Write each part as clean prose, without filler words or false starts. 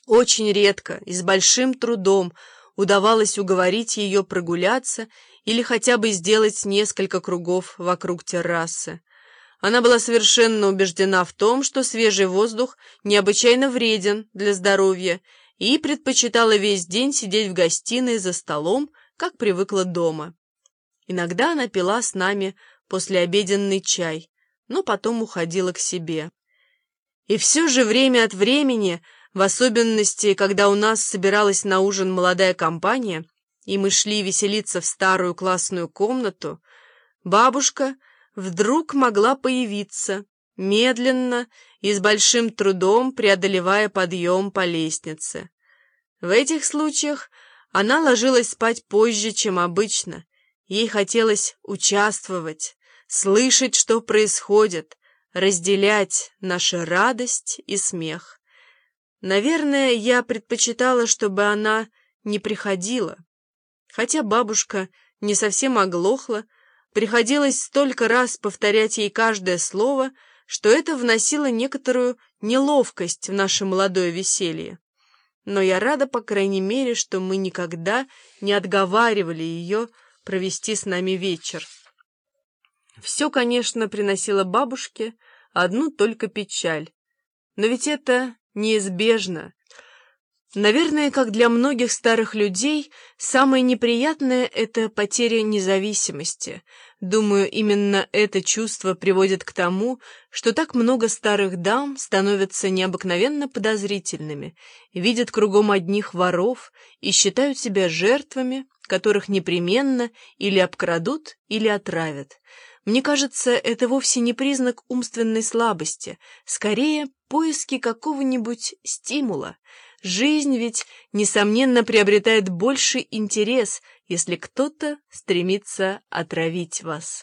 Очень редко и с большим трудом удавалось уговорить ее прогуляться или хотя бы сделать несколько кругов вокруг террасы. Она была совершенно убеждена в том, что свежий воздух необычайно вреден для здоровья, и предпочитала весь день сидеть в гостиной за столом, как привыкла дома. Иногда она пила с нами послеобеденный чай, но потом уходила к себе. И все же время от времени, в особенности, когда у нас собиралась на ужин молодая компания, и мы шли веселиться в старую классную комнату, бабушка вдруг могла появиться, медленно и с большим трудом преодолевая подъем по лестнице. В этих случаях она ложилась спать позже, чем обычно. Ей хотелось участвовать, слышать, что происходит, разделять нашу радость и смех. Наверное, я предпочитала, чтобы она не приходила. Хотя бабушка не совсем оглохла, приходилось столько раз повторять ей каждое слово, что это вносило некоторую неловкость в наше молодое веселье. Но я рада, по крайней мере, что мы никогда не отговаривали ее провести с нами вечер. Все, конечно, приносило бабушке одну только печаль. Но ведь это неизбежно. Наверное, как для многих старых людей, самое неприятное — это потеря независимости. Думаю, именно это чувство приводит к тому, что так много старых дам становятся необыкновенно подозрительными, видят кругом одних воров и считают себя жертвами, которых непременно или обкрадут, или отравят. Мне кажется, это вовсе не признак умственной слабости, скорее поиски какого-нибудь стимула. Жизнь ведь, несомненно, приобретает больший интерес, если кто-то стремится отравить вас.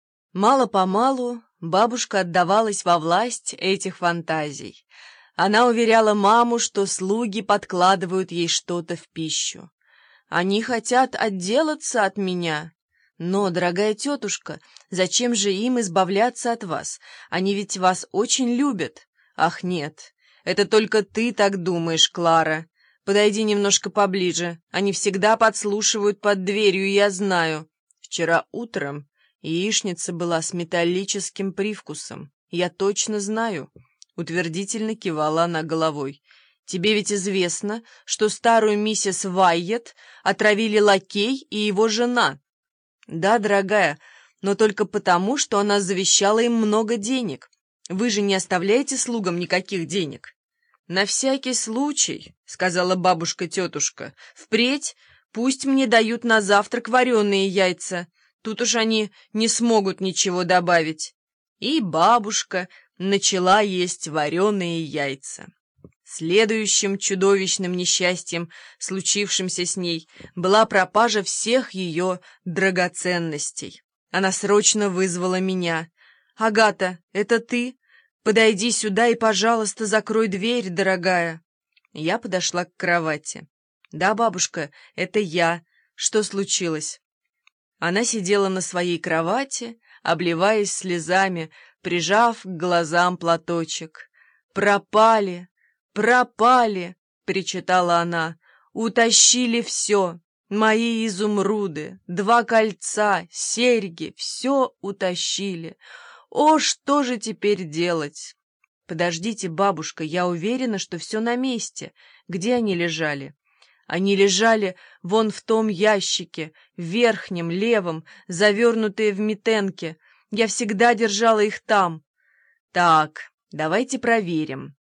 Мало-помалу бабушка отдавалась во власть этих фантазий. Она уверяла маму, что слуги подкладывают ей что-то в пищу. «Они хотят отделаться от меня». «Но, дорогая тетушка, зачем же им избавляться от вас? Они ведь вас очень любят». «Ах, нет, это только ты так думаешь, Клара. Подойди немножко поближе. Они всегда подслушивают под дверью, я знаю. Вчера утром яичница была с металлическим привкусом. Я точно знаю». Утвердительно кивала она головой. «Тебе ведь известно, что старую миссис Вайет отравили лакей и его жена». «Да, дорогая, но только потому, что она завещала им много денег. Вы же не оставляете слугам никаких денег». «На всякий случай», — сказала бабушка-тетушка, — «впредь пусть мне дают на завтрак вареные яйца. Тут уж они не смогут ничего добавить». И бабушка начала есть вареные яйца. Следующим чудовищным несчастьем, случившимся с ней, была пропажа всех ее драгоценностей. Она срочно вызвала меня. «Агата, это ты? Подойди сюда и, пожалуйста, закрой дверь, дорогая». Я подошла к кровати. «Да, бабушка, это я. Что случилось?» Она сидела на своей кровати, обливаясь слезами, прижав к глазам платочек. «Пропали! «Пропали!» — причитала она. «Утащили все! Мои изумруды, 2 кольца, серьги — все утащили! О, что же теперь делать?» «Подождите, бабушка, я уверена, что все на месте. Где они лежали?» «Они лежали вон в том ящике, верхнем, левом, завернутые в митенки. Я всегда держала их там». «Так, давайте проверим».